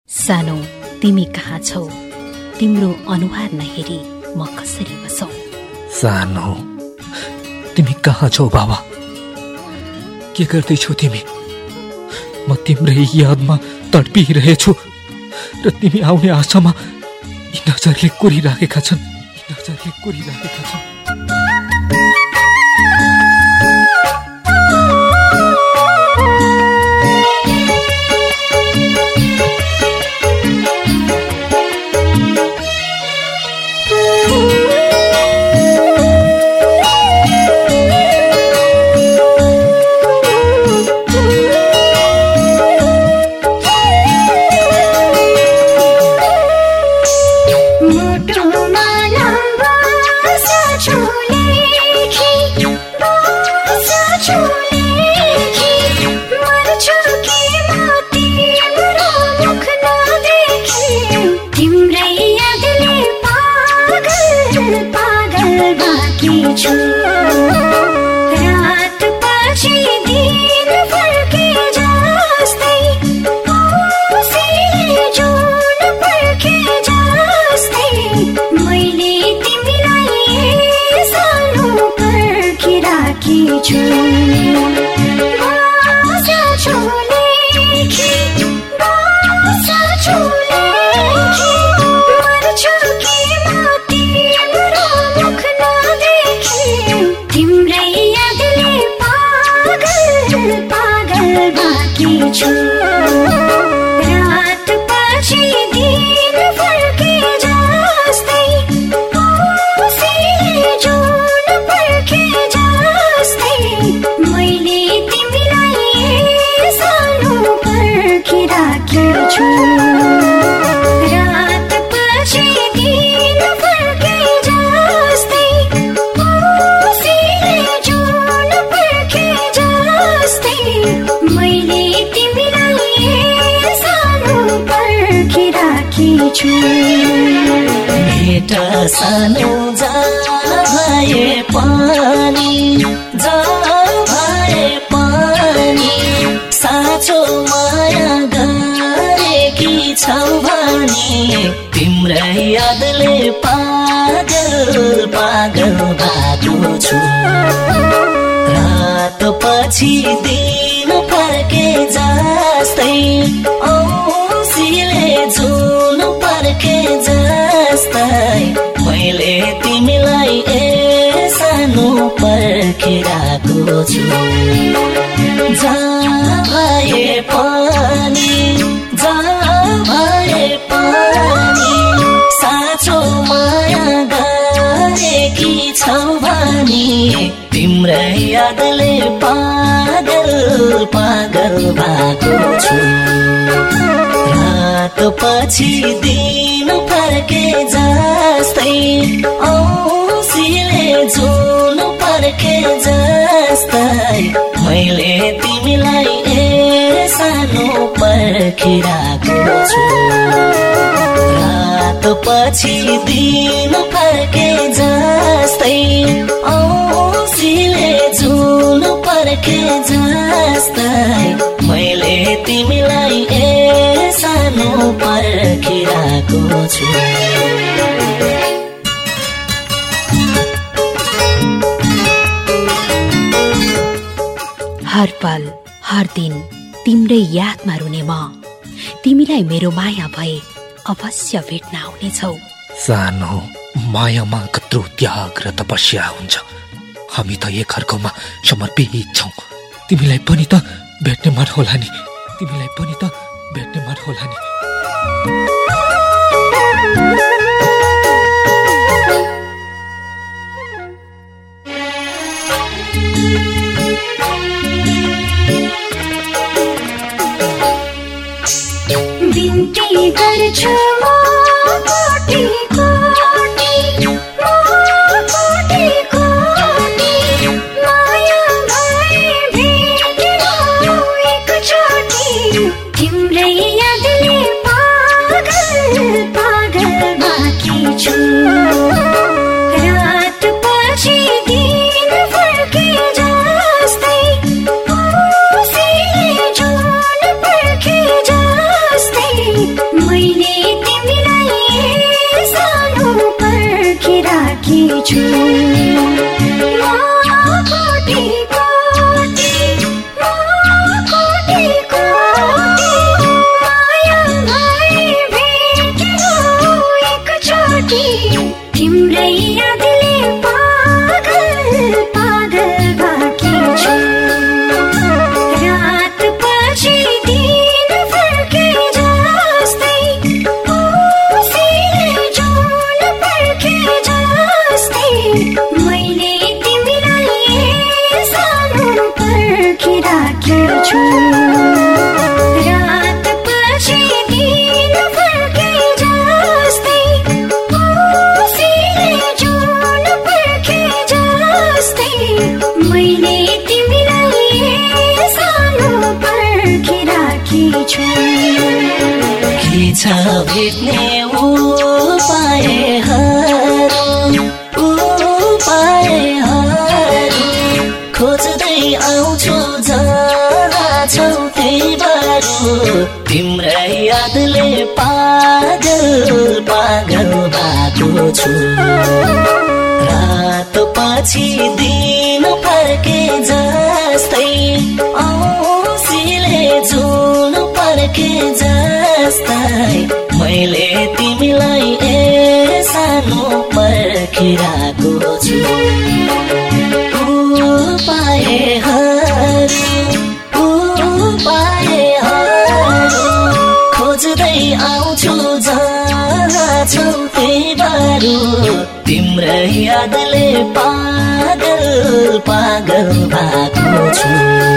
सानो तिमी कहाँ छौ, तिम्रो अनुहार नहेरी म कसरी बसौ। सानो तिमी कहाँ छौ बाबा, के गर्दैछौ तिमी? म तिम्रै यादमा तडपिरहेछु र तिमी आउने आशामा यी नजरले कोरिराखेका छन्। भेटा सानो भए पानी साँचो माया गरेकी छौ भने तिम्रै यादले पागल भएको छु। रात पछि दिन फर्के जस्तै औँसीले जुन फर्के जस्तै मैले तिमीलाई सानो पर्खिरहेको छु। जहाँ भए पनि साँचो माया गरेकी छौ भने तिम्रै यादले पागल भएको छु। रात पछि दिन फर्के जस्तै औँसीले जुन फर्के जस्तै मैले तिमीलाई सानो पर्खिरहेको छु। रात पछि दिन फर्के जस्तै औँसीले जुन फर्के जस्तै मैले तिमीलाई सानो पर्खिरहेको छु। हर पल हर दिन तिम्रै यादमा रुने म, तिमीलाई मेरो माया भए अवश्य भेट्न आउनेछौ। सानो मायामा कत्रो त्याग र तपस्या हुन्छ। हामी त एकअर्कामा समर्पित छौँ। तिमीलाई पनि त भेट्ने मन होला नि। बिन्ती गर्छु म कोटि माया भए भेट एकचोटि तिम्रै यादले पागल बाँकी छु। रात पछि दिन फर्के जस्तै औँसीले जुन फर्के जस्तै मैले तिमीलाई सानो पर्खिराखेकी छु तिम्रै यादले पागल पागल बाँकी छु रात पछि दिन फर्के जस्तै उसीले जुन पर्खे जस्तै मैले तिमीलाई सानो पर्खिराखेकी छु रात पछि दिन फर्के जस्तै मैले तिमीलाई सानो पर्खिराखेकी छु के छ भेट्ने उपायहरू खोज्दै आउँछु जहाँ छौ त्यही बाटो तिम्रै यादले पागल पागल भएको छु रात पछि दिन फर्के जस्तै औँसीले जुन पर्खे जस्तै मैले तिमीलाई सानो पर्खिरहेको छु उपायहरू खोज्दै आउँछु जहाँ छौ त्यही बाटो तिम्रै यादले पागल पागल भएको छु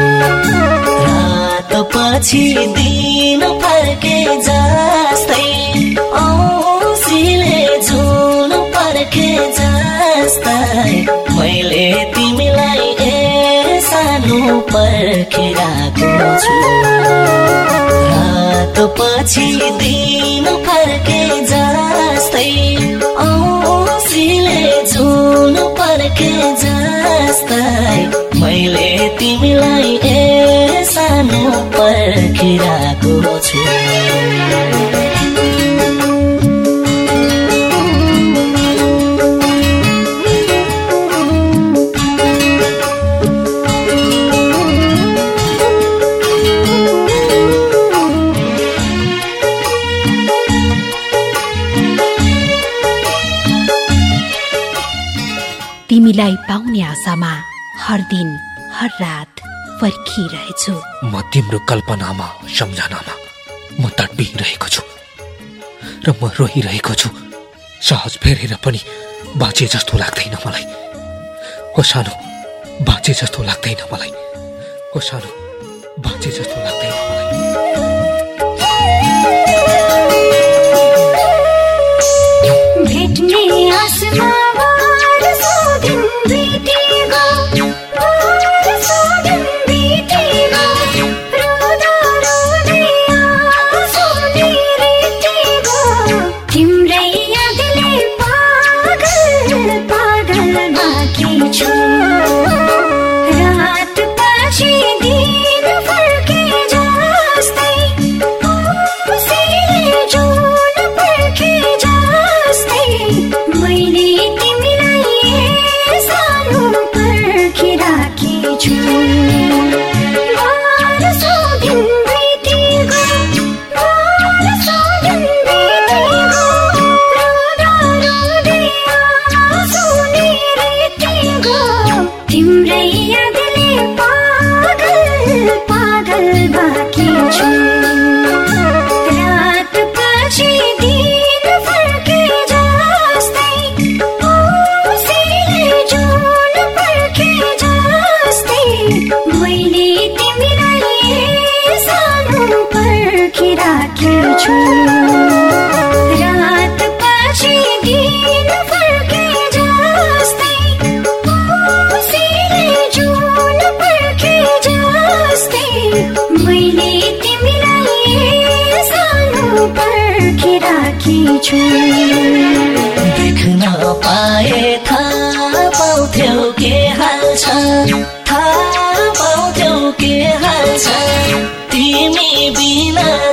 रात पछि दिन फर्के जस्तै औँसीले जुन पर्खे जस्तै मैले तिमीलाई सानो पर्खिरहेको छु रात पछि दिन फर्के जस्तै औँसीले जुन पर्खे जस्तै मैले तिमीलाई सानो पर्खिरहेको छु तिमीलाई पाउने आशामा हर दिन हर रात पर्खिरहेछु म तिम्रो कल्पनामा सम्झनामा म तडपिरहेको छु र म रोइरहेको छु सहज फेरेर पनि बाँचे जस्तो लाग्दैन मलाई ओ सानो बाँचे जस्तो लाग्दैन मलाई ओ सानो बाँचे जस्तो लाग्दैन मलाई भेट्ने आसमा रात पछि दिन फर्के जस्तै उसीले जुन पर्खे जस्तै मैले तिमीलाई सानो पर्खिराखेकी छु देख्न पाए थाहा पाउँथ्यौ के हाल छ थाहा पाउँथ्यौ के हाल छ तिमी बिना